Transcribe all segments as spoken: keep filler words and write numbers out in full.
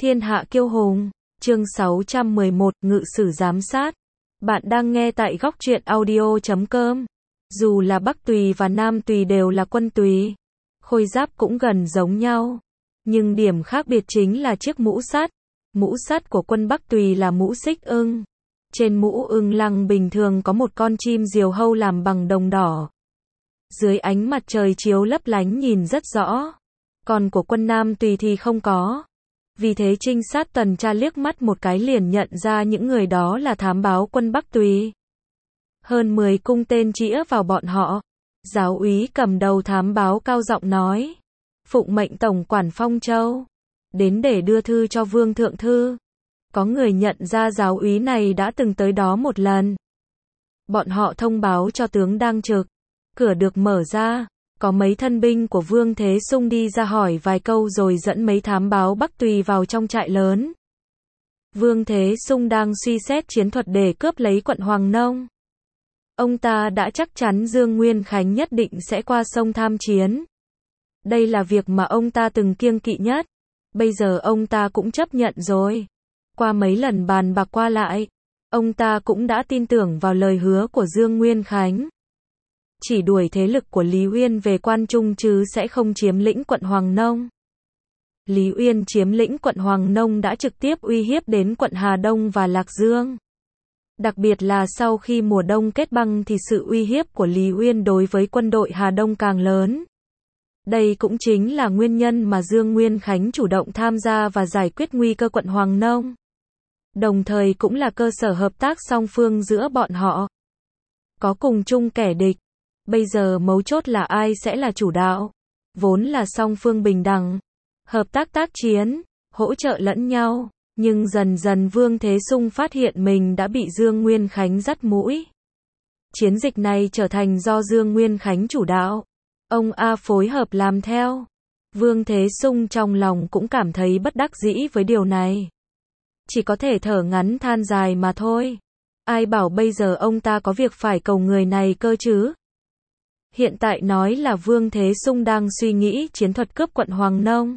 Thiên hạ kiêu hùng, chương sáu trăm mười một, ngự sử giám sát. Bạn đang nghe tại góc truyện audio chấm com. Dù là Bắc Tùy và Nam Tùy đều là quân Tùy, khôi giáp cũng gần giống nhau, nhưng điểm khác biệt chính là chiếc mũ sắt. Mũ sắt của quân Bắc Tùy là mũ xích ưng. Trên mũ ưng lăng bình thường có một con chim diều hâu làm bằng đồng đỏ. Dưới ánh mặt trời chiếu lấp lánh nhìn rất rõ. Còn của quân Nam Tùy thì không có. Vì thế trinh sát tuần tra liếc mắt một cái liền nhận ra những người đó là thám báo quân Bắc Tùy. Hơn mười cung tên chĩa vào bọn họ. Giáo úy cầm đầu thám báo cao giọng nói: phụng mệnh tổng quản Phong Châu đến để đưa thư cho Vương Thượng Thư. Có người nhận ra giáo úy này đã từng tới đó một lần. Bọn họ thông báo cho tướng đang trực. Cửa được mở ra, có mấy thân binh của Vương Thế Sung đi ra hỏi vài câu rồi dẫn mấy thám báo Bắc Tùy vào trong trại lớn. Vương Thế Sung đang suy xét chiến thuật để cướp lấy quận Hoàng Nông. Ông ta đã chắc chắn Dương Nguyên Khánh nhất định sẽ qua sông tham chiến. Đây là việc mà ông ta từng kiêng kỵ nhất. Bây giờ ông ta cũng chấp nhận rồi. Qua mấy lần bàn bạc qua lại, ông ta cũng đã tin tưởng vào lời hứa của Dương Nguyên Khánh. Chỉ đuổi thế lực của Lý Uyên về Quan Trung chứ sẽ không chiếm lĩnh quận Hoàng Nông. Lý Uyên chiếm lĩnh quận Hoàng Nông đã trực tiếp uy hiếp đến quận Hà Đông và Lạc Dương. Đặc biệt là sau khi mùa đông kết băng thì sự uy hiếp của Lý Uyên đối với quân đội Hà Đông càng lớn. Đây cũng chính là nguyên nhân mà Dương Nguyên Khánh chủ động tham gia và giải quyết nguy cơ quận Hoàng Nông. Đồng thời cũng là cơ sở hợp tác song phương giữa bọn họ. Có cùng chung kẻ địch. Bây giờ mấu chốt là ai sẽ là chủ đạo. Vốn là song phương bình đẳng, hợp tác tác chiến, hỗ trợ lẫn nhau. Nhưng dần dần Vương Thế Sung phát hiện mình đã bị Dương Nguyên Khánh dắt mũi. Chiến dịch này trở thành do Dương Nguyên Khánh chủ đạo. Ông A phối hợp làm theo. Vương Thế Sung trong lòng cũng cảm thấy bất đắc dĩ với điều này. Chỉ có thể thở ngắn than dài mà thôi. Ai bảo bây giờ ông ta có việc phải cầu người này cơ chứ? Hiện tại nói là Vương Thế Sung đang suy nghĩ chiến thuật cướp quận Hoàng Nông.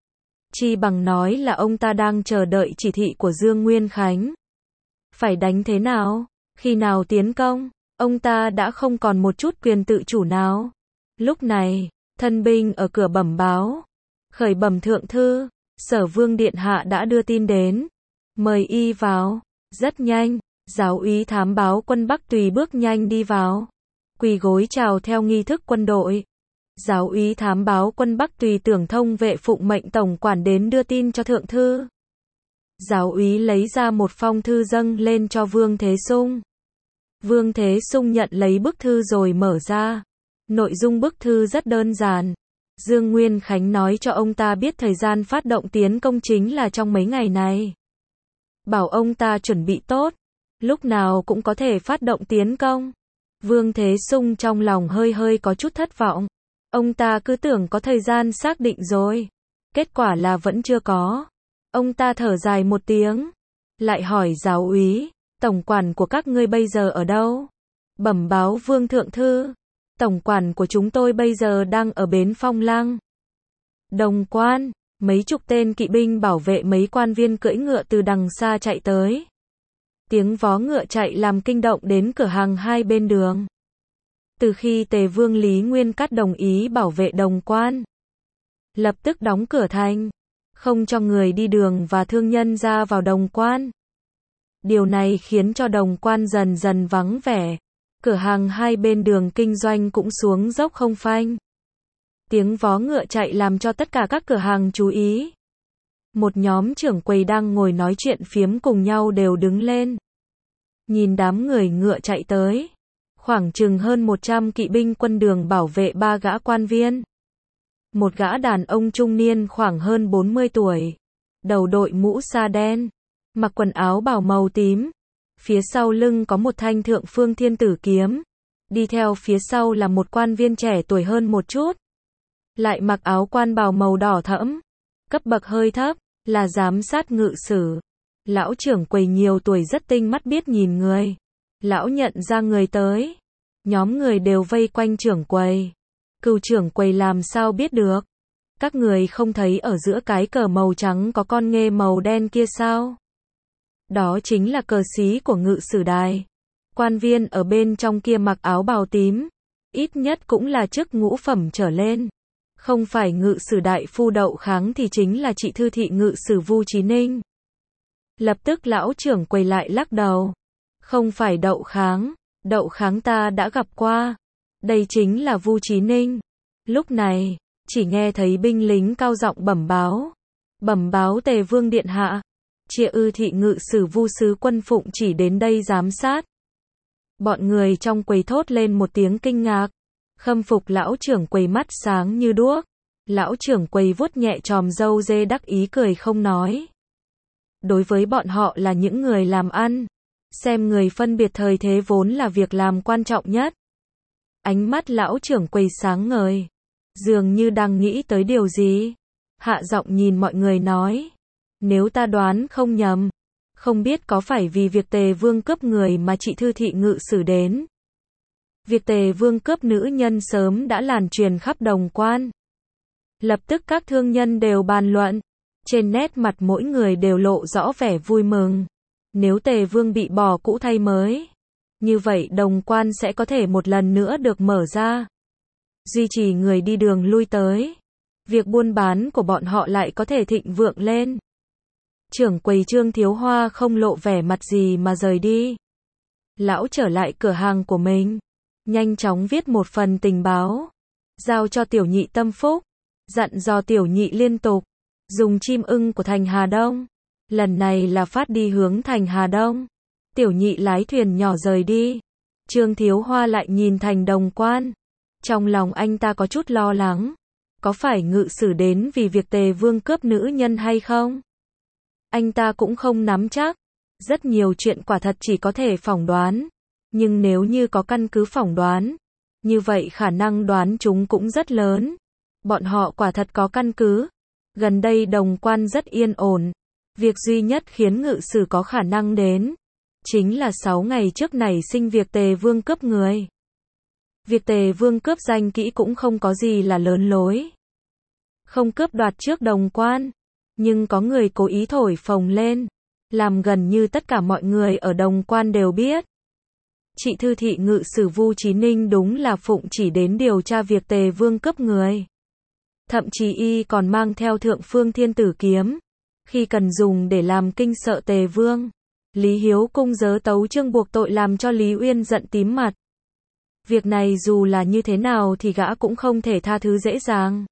Chi bằng nói là ông ta đang chờ đợi chỉ thị của Dương Nguyên Khánh. Phải đánh thế nào? Khi nào tiến công? Ông ta đã không còn một chút quyền tự chủ nào. Lúc này, thân binh ở cửa bẩm báo. Khởi bẩm thượng thư, Sở Vương Điện Hạ đã đưa tin đến. Mời y vào. Rất nhanh, giáo úy thám báo quân Bắc Tùy bước nhanh đi vào. Quỳ gối chào theo nghi thức quân đội. Giáo úy thám báo quân Bắc Tùy tưởng thông vệ phụng mệnh tổng quản đến đưa tin cho thượng thư. Giáo úy lấy ra một phong thư dâng lên cho Vương Thế Sung. Vương Thế Sung nhận lấy bức thư rồi mở ra. Nội dung bức thư rất đơn giản. Dương Nguyên Khánh nói cho ông ta biết thời gian phát động tiến công chính là trong mấy ngày này. Bảo ông ta chuẩn bị tốt, lúc nào cũng có thể phát động tiến công. Vương Thế Sung trong lòng hơi hơi có chút thất vọng. Ông ta cứ tưởng có thời gian xác định rồi. Kết quả là vẫn chưa có. Ông ta thở dài một tiếng. Lại hỏi giáo úy, tổng quản của các ngươi bây giờ ở đâu? Bẩm báo Vương Thượng Thư. Tổng quản của chúng tôi bây giờ đang ở bến Phong Lăng. Đồng Quan, mấy chục tên kỵ binh bảo vệ mấy quan viên cưỡi ngựa từ đằng xa chạy tới. Tiếng vó ngựa chạy làm kinh động đến cửa hàng hai bên đường. Từ khi Tề Vương Lý Nguyên Cát đồng ý bảo vệ Đồng Quan, lập tức đóng cửa thành, không cho người đi đường và thương nhân ra vào Đồng Quan. Điều này khiến cho Đồng Quan dần dần vắng vẻ. Cửa hàng hai bên đường kinh doanh cũng xuống dốc không phanh. Tiếng vó ngựa chạy làm cho tất cả các cửa hàng chú ý. Một nhóm trưởng quầy đang ngồi nói chuyện phiếm cùng nhau đều đứng lên. Nhìn đám người ngựa chạy tới. Khoảng chừng hơn một trăm kỵ binh quân đường bảo vệ ba gã quan viên. Một gã đàn ông trung niên khoảng hơn bốn mươi tuổi. Đầu đội mũ sa đen. Mặc quần áo bào màu tím. Phía sau lưng có một thanh thượng phương thiên tử kiếm. Đi theo phía sau là một quan viên trẻ tuổi hơn một chút. Lại mặc áo quan bào màu đỏ thẫm. Cấp bậc hơi thấp, là giám sát ngự sử. Lão trưởng quầy nhiều tuổi rất tinh mắt biết nhìn người. Lão nhận ra người tới. Nhóm người đều vây quanh trưởng quầy. Cừu trưởng quầy làm sao biết được. Các người không thấy ở giữa cái cờ màu trắng có con nghê màu đen kia sao? Đó chính là cờ xí của Ngự Sử Đài. Quan viên ở bên trong kia mặc áo bào tím, ít nhất cũng là chức ngũ phẩm trở lên. Không phải Ngự Sử đại phu Đậu Kháng thì chính là chị thư thị Ngự Sử Vu Chí Ninh. Lập tức lão trưởng quầy lại lắc đầu. Không phải Đậu Kháng, Đậu Kháng ta đã gặp qua. Đây chính là Vu Chí Ninh. Lúc này, chỉ nghe thấy binh lính cao giọng bẩm báo. Bẩm báo Tề Vương điện hạ. Chia ư thị Ngự Sử Vu sứ Quân Phụng chỉ đến đây giám sát. Bọn người trong quầy thốt lên một tiếng kinh ngạc. Khâm phục lão trưởng quầy mắt sáng như đuốc. Lão trưởng quầy vuốt nhẹ chòm râu dê đắc ý cười không nói. Đối với bọn họ là những người làm ăn. Xem người phân biệt thời thế vốn là việc làm quan trọng nhất. Ánh mắt lão trưởng quầy sáng ngời. Dường như đang nghĩ tới điều gì. Hạ giọng nhìn mọi người nói. Nếu ta đoán không nhầm. Không biết có phải vì việc Tề Vương cướp người mà chị thư thị Ngự Sử đến. Việc Tề Vương cướp nữ nhân sớm đã lan truyền khắp Đồng Quan. Lập tức các thương nhân đều bàn luận. Trên nét mặt mỗi người đều lộ rõ vẻ vui mừng. Nếu Tề Vương bị bỏ cũ thay mới, như vậy Đồng Quan sẽ có thể một lần nữa được mở ra. Duy trì người đi đường lui tới. Việc buôn bán của bọn họ lại có thể thịnh vượng lên. Trưởng quầy Trương Thiếu Hoa không lộ vẻ mặt gì mà rời đi. Lão trở lại cửa hàng của mình. Nhanh chóng viết một phần tình báo. Giao cho tiểu nhị tâm phúc. Dặn dò tiểu nhị liên tục. Dùng chim ưng của thành Hà Đông. Lần này là phát đi hướng thành Hà Đông. Tiểu nhị lái thuyền nhỏ rời đi. Trương Thiếu Hoa lại nhìn thành Đồng Quan. Trong lòng anh ta có chút lo lắng. Có phải Ngự Sử đến vì việc Tề Vương cướp nữ nhân hay không? Anh ta cũng không nắm chắc. Rất nhiều chuyện quả thật chỉ có thể phỏng đoán. Nhưng nếu như có căn cứ phỏng đoán, như vậy khả năng đoán chúng cũng rất lớn. Bọn họ quả thật có căn cứ. Gần đây Đồng Quan rất yên ổn. Việc duy nhất khiến Ngự Sử có khả năng đến, chính là sáu ngày trước nảy sinh việc Tề Vương cướp người. Việc Tề Vương cướp danh kỹ cũng không có gì là lớn lối. Không cướp đoạt trước Đồng Quan. Nhưng có người cố ý thổi phồng lên. Làm gần như tất cả mọi người ở Đồng Quan đều biết. Chị thư thị Ngự Sử Vu Chí Ninh đúng là phụng chỉ đến điều tra việc Tề Vương cướp người. Thậm chí y còn mang theo Thượng Phương Thiên Tử kiếm. Khi cần dùng để làm kinh sợ Tề Vương. Lý Hiếu Cung giớ tấu chương buộc tội làm cho Lý Uyên giận tím mặt. Việc này dù là như thế nào thì gã cũng không thể tha thứ dễ dàng.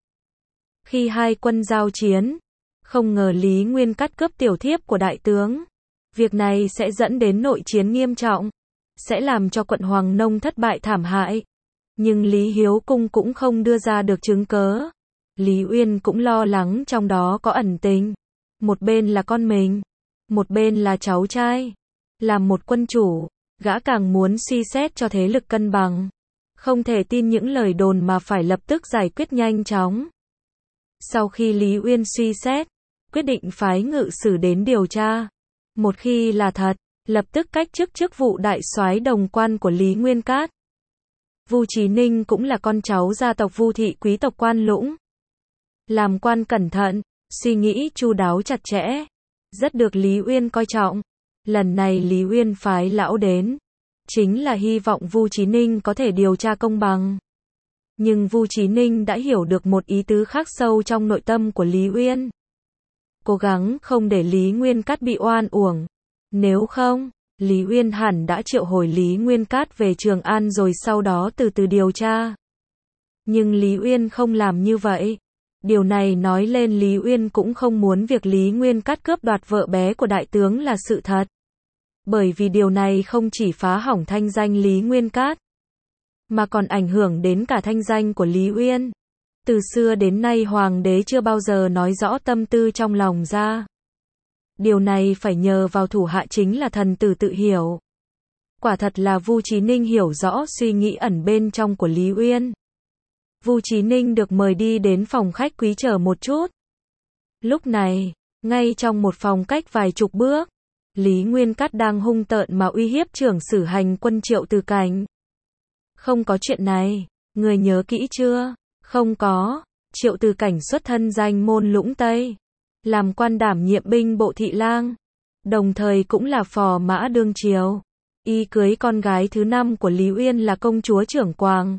Khi hai quân giao chiến, không ngờ Lý Nguyên cắt cướp tiểu thiếp của đại tướng. Việc này sẽ dẫn đến nội chiến nghiêm trọng. Sẽ làm cho quận Hoàng Nông thất bại thảm hại. Nhưng Lý Hiếu Cung cũng không đưa ra được chứng cớ. Lý Uyên cũng lo lắng trong đó có ẩn tình. Một bên là con mình, một bên là cháu trai. Làm một quân chủ, gã càng muốn suy xét cho thế lực cân bằng. Không thể tin những lời đồn mà phải lập tức giải quyết nhanh chóng. Sau khi Lý Uyên suy xét, quyết định phái Ngự Sử đến điều tra. Một khi là thật, lập tức cách chức chức vụ đại soái Đồng Quan của Lý Nguyên Cát. Vu Chí Ninh cũng là con cháu gia tộc Vu thị quý tộc Quan Lũng. Làm quan cẩn thận, suy nghĩ chu đáo chặt chẽ, rất được Lý Uyên coi trọng. Lần này Lý Uyên phái lão đến, chính là hy vọng Vu Chí Ninh có thể điều tra công bằng. Nhưng Vu Chí Ninh đã hiểu được một ý tứ khắc sâu trong nội tâm của Lý Uyên. Cố gắng không để Lý Nguyên Cát bị oan uổng. Nếu không, Lý Uyên hẳn đã triệu hồi Lý Nguyên Cát về Trường An rồi sau đó từ từ điều tra. Nhưng Lý Uyên không làm như vậy. Điều này nói lên Lý Uyên cũng không muốn việc Lý Nguyên Cát cướp đoạt vợ bé của đại tướng là sự thật. Bởi vì điều này không chỉ phá hỏng thanh danh Lý Nguyên Cát, mà còn ảnh hưởng đến cả thanh danh của Lý Uyên. Từ xưa đến nay hoàng đế chưa bao giờ nói rõ tâm tư trong lòng ra. Điều này phải nhờ vào thủ hạ chính là thần tử tự hiểu. Quả thật là Vu Chí Ninh hiểu rõ suy nghĩ ẩn bên trong của Lý Uyên. Vu Chí Ninh được mời đi đến phòng khách quý chờ một chút. Lúc này, ngay trong một phòng cách vài chục bước, Lý Nguyên Cát đang hung tợn mà uy hiếp trưởng sử hành quân Triệu Từ Cảnh. Không có chuyện này, người nhớ kỹ chưa? Không có. Triệu Từ Cảnh xuất thân danh môn Lũng Tây, làm quan đảm nhiệm binh bộ thị lang, đồng thời cũng là phò mã đương triều. Y cưới con gái thứ năm của Lý Uyên là công chúa Trưởng Quàng.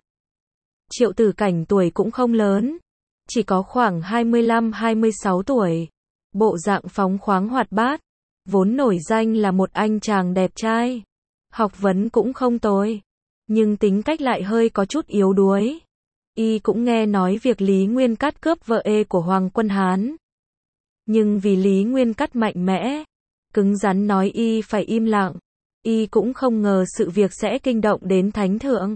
Triệu Từ Cảnh tuổi cũng không lớn, chỉ có khoảng hai mươi lăm hai mươi sáu tuổi, bộ dạng phóng khoáng hoạt bát, vốn nổi danh là một anh chàng đẹp trai, học vấn cũng không tồi, nhưng tính cách lại hơi có chút yếu đuối. Y cũng nghe nói việc Lý Nguyên Cát cướp vợ ê của Hoàng Quân Hán. Nhưng vì Lý Nguyên Cát mạnh mẽ, cứng rắn nói Y phải im lặng, Y cũng không ngờ sự việc sẽ kinh động đến Thánh Thượng.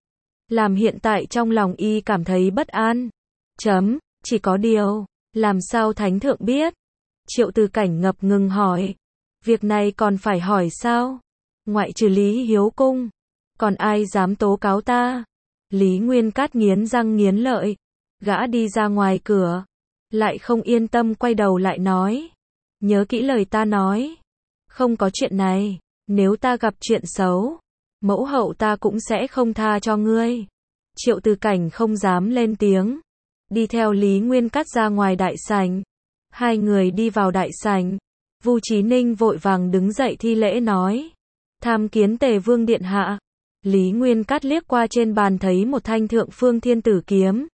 Làm hiện tại trong lòng Y cảm thấy bất an. Chấm, chỉ có điều, làm sao Thánh Thượng biết? Triệu Từ Cảnh ngập ngừng hỏi. Việc này còn phải hỏi sao? Ngoại trừ Lý Hiếu Cung, còn ai dám tố cáo ta? Lý Nguyên Cát nghiến răng nghiến lợi, gã đi ra ngoài cửa, lại không yên tâm quay đầu lại nói. Nhớ kỹ lời ta nói, không có chuyện này, nếu ta gặp chuyện xấu, mẫu hậu ta cũng sẽ không tha cho ngươi. Triệu Từ Cảnh không dám lên tiếng, đi theo Lý Nguyên Cát ra ngoài đại sảnh. Hai người đi vào đại sảnh, Vu Chí Ninh vội vàng đứng dậy thi lễ nói. Tham kiến Tề Vương điện hạ. Lý Nguyên Cát liếc qua trên bàn thấy một thanh Thượng Phương Thiên Tử kiếm.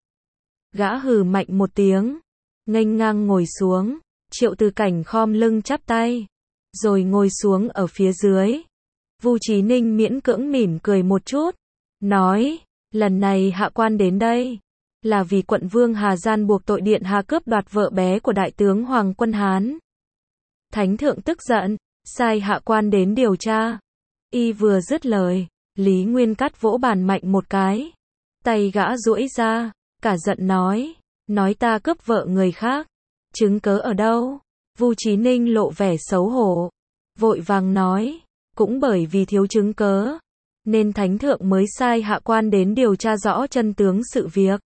Gã hừ mạnh một tiếng, nghênh ngang ngồi xuống. Triệu Từ Cảnh khom lưng chắp tay, rồi ngồi xuống ở phía dưới. Vu Chí Ninh miễn cưỡng mỉm cười một chút, nói, lần này hạ quan đến đây, là vì quận vương Hà Gian buộc tội điện hạ cướp đoạt vợ bé của đại tướng Hoàng Quân Hán. Thánh thượng tức giận, sai hạ quan đến điều tra. Y vừa dứt lời, Lý Nguyên Cát vỗ bàn mạnh một cái, tay gã duỗi ra, cả giận nói, nói ta cướp vợ người khác, chứng cớ ở đâu? Vu Chí Ninh lộ vẻ xấu hổ, vội vàng nói, cũng bởi vì thiếu chứng cớ, nên Thánh thượng mới sai hạ quan đến điều tra rõ chân tướng sự việc.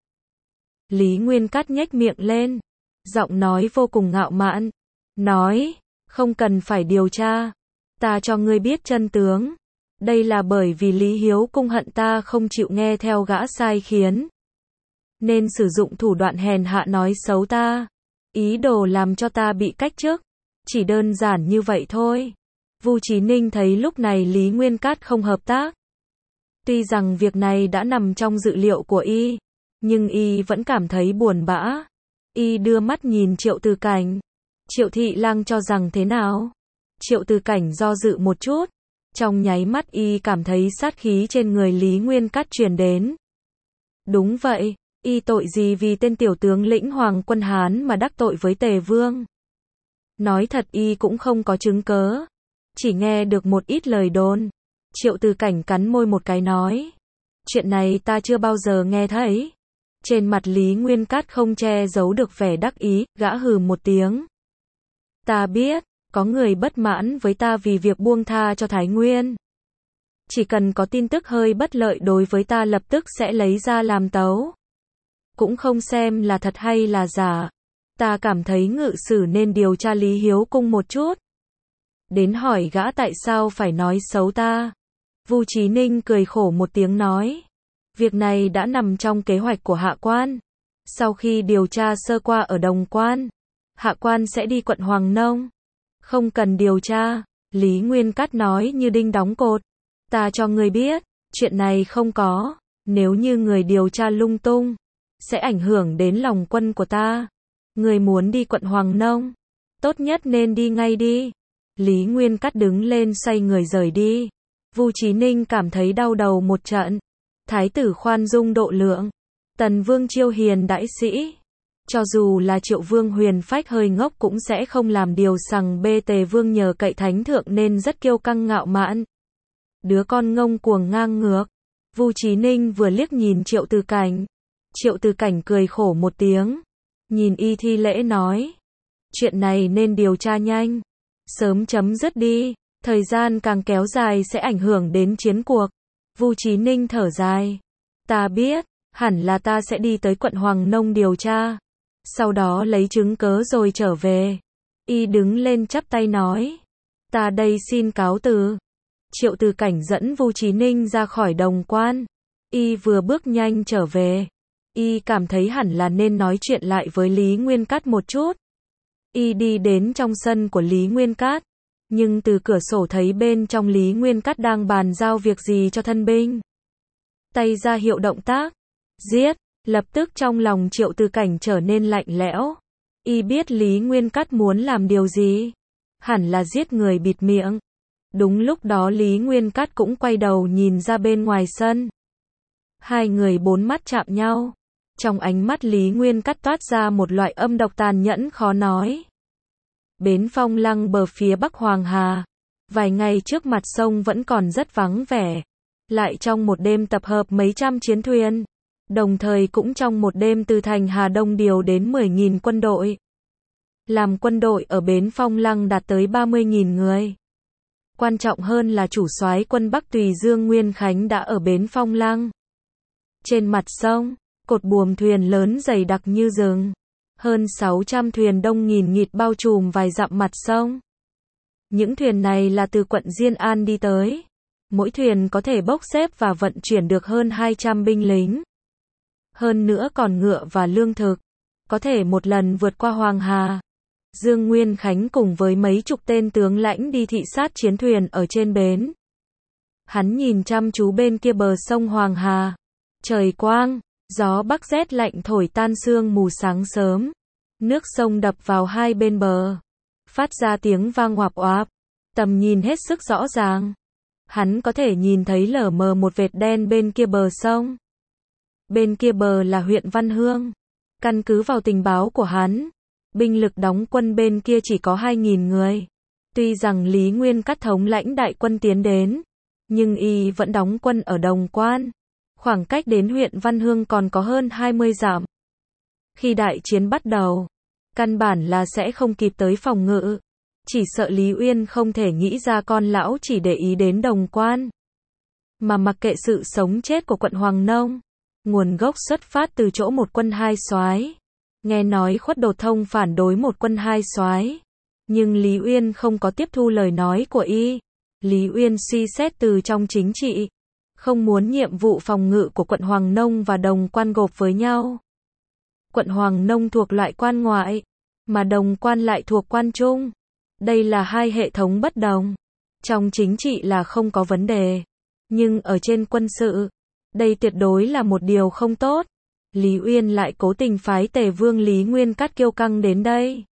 Lý Nguyên Cát nhếch miệng lên, giọng nói vô cùng ngạo mạn, nói, không cần phải điều tra, ta cho ngươi biết chân tướng. Đây là bởi vì Lý Hiếu Cung hận ta không chịu nghe theo gã sai khiến, nên sử dụng thủ đoạn hèn hạ nói xấu ta, ý đồ làm cho ta bị cách chức. Chỉ đơn giản như vậy thôi. Vu Chí Ninh thấy lúc này Lý Nguyên Cát không hợp tác. Tuy rằng việc này đã nằm trong dự liệu của Y, nhưng Y vẫn cảm thấy buồn bã. Y đưa mắt nhìn Triệu Từ Cảnh. Triệu thị lang cho rằng thế nào? Triệu Từ Cảnh do dự một chút. Trong nháy mắt Y cảm thấy sát khí trên người Lý Nguyên Cát truyền đến. Đúng vậy, Y tội gì vì tên tiểu tướng lĩnh Hoàng Quân Hán mà đắc tội với Tề Vương? Nói thật Y cũng không có chứng cớ, chỉ nghe được một ít lời đồn. Triệu Từ Cảnh cắn môi một cái nói, chuyện này ta chưa bao giờ nghe thấy. Trên mặt Lý Nguyên Cát không che giấu được vẻ đắc ý, gã hừ một tiếng. Ta biết, có người bất mãn với ta vì việc buông tha cho Thái Nguyên. Chỉ cần có tin tức hơi bất lợi đối với ta lập tức sẽ lấy ra làm tấu. Cũng không xem là thật hay là giả. Ta cảm thấy ngự sử nên điều tra Lý Hiếu Cung một chút. Đến hỏi gã tại sao phải nói xấu ta. Vu Chí Ninh cười khổ một tiếng nói. Việc này đã nằm trong kế hoạch của hạ quan. Sau khi điều tra sơ qua ở Đồng Quan, hạ quan sẽ đi quận Hoàng Nông. Không cần điều tra. Lý Nguyên Cát nói như đinh đóng cột. Ta cho người biết, chuyện này không có. Nếu như người điều tra lung tung, sẽ ảnh hưởng đến lòng quân của ta. Người muốn đi quận Hoàng Nông, tốt nhất nên đi ngay đi. Lý Nguyên Cát đứng lên xoay người rời đi. Vu Chí Ninh cảm thấy đau đầu một trận. Thái tử khoan dung độ lượng, Tần Vương chiêu hiền đãi sĩ. Cho dù là Triệu Vương huyền phách hơi ngốc cũng sẽ không làm điều sằng bê. Tề Vương nhờ cậy Thánh thượng nên rất kiêu căng ngạo mạn. Đứa con ngông cuồng ngang ngược. Vu Chí Ninh vừa liếc nhìn Triệu Từ Cảnh. Triệu Từ Cảnh cười khổ một tiếng, nhìn Y thi lễ nói, chuyện này nên điều tra nhanh, sớm chấm dứt đi, thời gian càng kéo dài sẽ ảnh hưởng đến chiến cuộc. Vu Chí Ninh thở dài, ta biết, hẳn là ta sẽ đi tới quận Hoàng Nông điều tra, sau đó lấy chứng cớ rồi trở về. Y đứng lên chắp tay nói, ta đây xin cáo từ. Triệu Từ Cảnh dẫn Vu Chí Ninh ra khỏi Đồng Quan. Y vừa bước nhanh trở về, Y cảm thấy hẳn là nên nói chuyện lại với Lý Nguyên Cát một chút. Y đi đến trong sân của Lý Nguyên Cát, nhưng từ cửa sổ thấy bên trong Lý Nguyên Cát đang bàn giao việc gì cho thân binh. Tay ra hiệu động tác, giết, lập tức trong lòng Triệu Tư Cảnh trở nên lạnh lẽo. Y biết Lý Nguyên Cát muốn làm điều gì, hẳn là giết người bịt miệng. Đúng lúc đó Lý Nguyên Cát cũng quay đầu nhìn ra bên ngoài sân. Hai người bốn mắt chạm nhau. Trong ánh mắt Lý Nguyên Cát toát ra một loại âm độc tàn nhẫn khó nói. Bến Phong Lăng bờ phía bắc Hoàng Hà, vài ngày trước mặt sông vẫn còn rất vắng vẻ. Lại trong một đêm tập hợp mấy trăm chiến thuyền, đồng thời cũng trong một đêm từ thành Hà Đông điều đến mười nghìn quân đội. Làm quân đội ở Bến Phong Lăng đạt tới ba mươi nghìn người. Quan trọng hơn là chủ soái quân Bắc Tùy Dương Nguyên Khánh đã ở Bến Phong Lăng. Trên mặt sông, cột buồm thuyền lớn dày đặc như rừng. Hơn sáu trăm thuyền đông nghìn nghịt bao trùm vài dặm mặt sông. Những thuyền này là từ quận Diên An đi tới. Mỗi thuyền có thể bốc xếp và vận chuyển được hơn hai trăm binh lính. Hơn nữa còn ngựa và lương thực, có thể một lần vượt qua Hoàng Hà. Dương Nguyên Khánh cùng với mấy chục tên tướng lãnh đi thị sát chiến thuyền ở trên bến. Hắn nhìn chăm chú bên kia bờ sông Hoàng Hà. Trời quang, gió bắc rét lạnh thổi tan sương mù sáng sớm. Nước sông đập vào hai bên bờ, phát ra tiếng vang oạp oạp, tầm nhìn hết sức rõ ràng. Hắn có thể nhìn thấy lờ mờ một vệt đen bên kia bờ sông. Bên kia bờ là huyện Văn Hương. Căn cứ vào tình báo của hắn, binh lực đóng quân bên kia chỉ có hai nghìn người. Tuy rằng Lý Nguyên Cát thống lãnh đại quân tiến đến, nhưng y vẫn đóng quân ở Đồng Quan. Khoảng cách đến huyện Văn Hương còn có hơn hai mươi dặm. Khi đại chiến bắt đầu, căn bản là sẽ không kịp tới phòng ngự. Chỉ sợ Lý Uyên không thể nghĩ ra con lão chỉ để ý đến Đồng Quan, mà mặc kệ sự sống chết của quận Hoàng Nông. Nguồn gốc xuất phát từ chỗ một quân hai soái. Nghe nói Khuất Đột Thông phản đối một quân hai soái, nhưng Lý Uyên không có tiếp thu lời nói của y. Lý Uyên suy xét từ trong chính trị, không muốn nhiệm vụ phòng ngự của quận Hoàng Nông và Đồng Quan gộp với nhau. Quận Hoàng Nông thuộc loại quan ngoại, mà Đồng Quan lại thuộc quan trung. Đây là hai hệ thống bất đồng. Trong chính trị là không có vấn đề, nhưng ở trên quân sự, đây tuyệt đối là một điều không tốt. Lý Uyên lại cố tình phái Tề Vương Lý Nguyên Cát kiêu căng đến đây.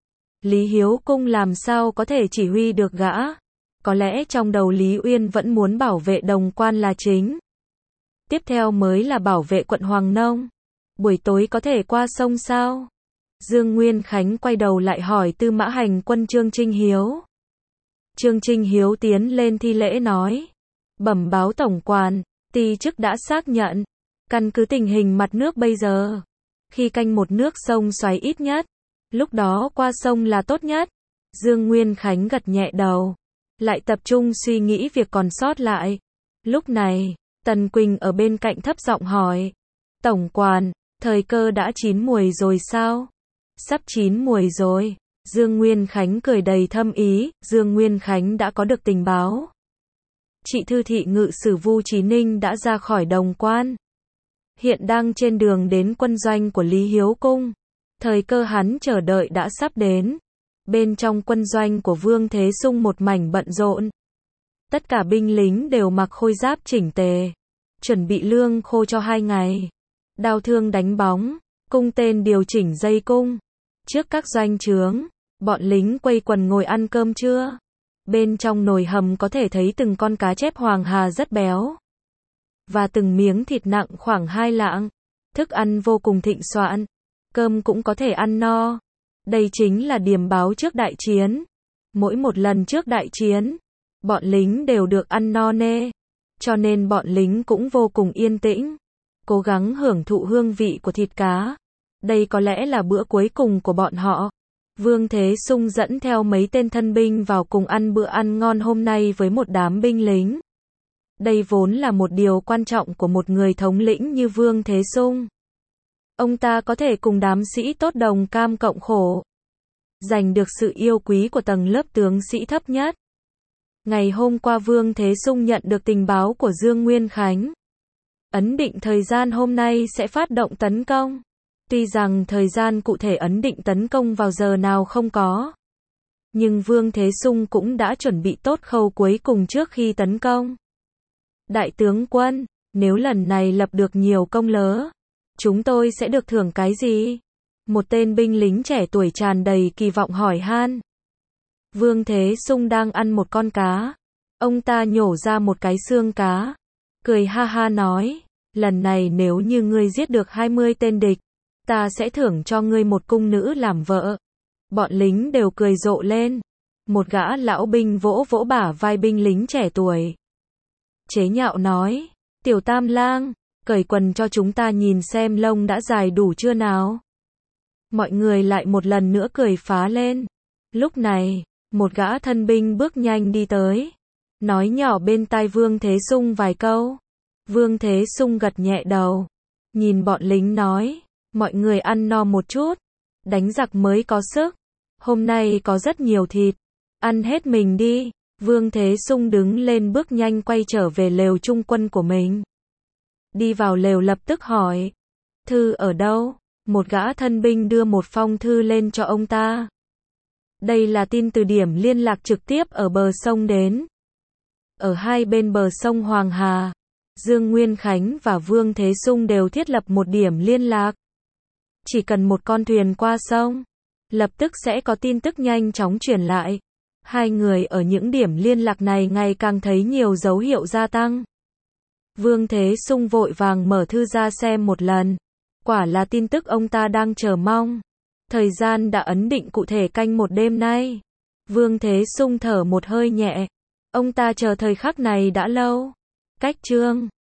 Lý Hiếu Cung làm sao có thể chỉ huy được gã? Có lẽ trong đầu Lý Uyên vẫn muốn bảo vệ Đồng Quan là chính. Tiếp theo mới là bảo vệ quận Hoàng Nông. Buổi tối có thể qua sông sao? Dương Nguyên Khánh quay đầu lại hỏi Tư Mã Hành Quân Trương Trinh Hiếu. Trương Trinh Hiếu tiến lên thi lễ nói. Bẩm báo tổng quản, ty chức đã xác nhận. Căn cứ tình hình mặt nước bây giờ, khi canh một nước sông xoáy ít nhất, lúc đó qua sông là tốt nhất. Dương Nguyên Khánh gật nhẹ đầu, lại tập trung suy nghĩ việc còn sót lại. Lúc này, Tần Quỳnh ở bên cạnh thấp giọng hỏi. Tổng quản, thời cơ đã chín muồi rồi sao? Sắp chín muồi rồi. Dương Nguyên Khánh cười đầy thâm ý. Dương Nguyên Khánh đã có được tình báo. Chị Thư thị ngự sử Vu Chí Ninh đã ra khỏi Đồng Quan, hiện đang trên đường đến quân doanh của Lý Hiếu Cung. Thời cơ hắn chờ đợi đã sắp đến. Bên trong quân doanh của Vương Thế Sung một mảnh bận rộn. Tất cả binh lính đều mặc khôi giáp chỉnh tề, chuẩn bị lương khô cho hai ngày. Đao thương đánh bóng, cung tên điều chỉnh dây cung. Trước các doanh trướng, bọn lính quây quần ngồi ăn cơm trưa. Bên trong nồi hầm có thể thấy từng con cá chép Hoàng Hà rất béo, và từng miếng thịt nặng khoảng hai lạng. Thức ăn vô cùng thịnh soạn, cơm cũng có thể ăn no. Đây chính là điểm báo trước đại chiến. Mỗi một lần trước đại chiến, bọn lính đều được ăn no nê, cho nên bọn lính cũng vô cùng yên tĩnh, cố gắng hưởng thụ hương vị của thịt cá. Đây có lẽ là bữa cuối cùng của bọn họ. Vương Thế Sung dẫn theo mấy tên thân binh vào cùng ăn bữa ăn ngon hôm nay với một đám binh lính. Đây vốn là một điều quan trọng của một người thống lĩnh như Vương Thế Sung. Ông ta có thể cùng đám sĩ tốt đồng cam cộng khổ, giành được sự yêu quý của tầng lớp tướng sĩ thấp nhất. Ngày hôm qua Vương Thế Sung nhận được tình báo của Dương Nguyên Khánh. ấn định thời gian hôm nay sẽ phát động tấn công. Tuy rằng thời gian cụ thể ấn định tấn công vào giờ nào không có, nhưng Vương Thế Sung cũng đã chuẩn bị tốt khâu cuối cùng trước khi tấn công. Đại tướng quân, nếu lần này lập được nhiều công lớn, chúng tôi sẽ được thưởng cái gì? Một tên binh lính trẻ tuổi tràn đầy kỳ vọng hỏi han. Vương Thế Sung đang ăn một con cá. Ông ta nhổ ra một cái xương cá. Cười ha ha nói, lần này nếu như ngươi giết được hai mươi tên địch, ta sẽ thưởng cho ngươi một cung nữ làm vợ. Bọn lính đều cười rộ lên. Một gã lão binh vỗ vỗ bả vai binh lính trẻ tuổi. Chế nhạo nói, tiểu tam lang, cởi quần cho chúng ta nhìn xem lông đã dài đủ chưa nào. Mọi người lại một lần nữa cười phá lên. Lúc này, một gã thân binh bước nhanh đi tới, nói nhỏ bên tai Vương Thế Sung vài câu. Vương Thế Sung gật nhẹ đầu, nhìn bọn lính nói, mọi người ăn no một chút, đánh giặc mới có sức, hôm nay có rất nhiều thịt, ăn hết mình đi. Vương Thế Sung đứng lên bước nhanh quay trở về lều trung quân của mình. Đi vào lều lập tức hỏi, thư ở đâu? Một gã thân binh đưa một phong thư lên cho ông ta. Đây là tin từ điểm liên lạc trực tiếp ở bờ sông đến. Ở hai bên bờ sông Hoàng Hà, Dương Nguyên Khánh và Vương Thế Sung đều thiết lập một điểm liên lạc. Chỉ cần một con thuyền qua sông, lập tức sẽ có tin tức nhanh chóng truyền lại. Hai người ở những điểm liên lạc này ngày càng thấy nhiều dấu hiệu gia tăng. Vương Thế Sung vội vàng mở thư ra xem một lần. Quả là tin tức ông ta đang chờ mong. Thời gian đã ấn định cụ thể canh một đêm nay. Vương Thế Sung thở một hơi nhẹ. Ông ta chờ thời khắc này đã lâu. Cách chương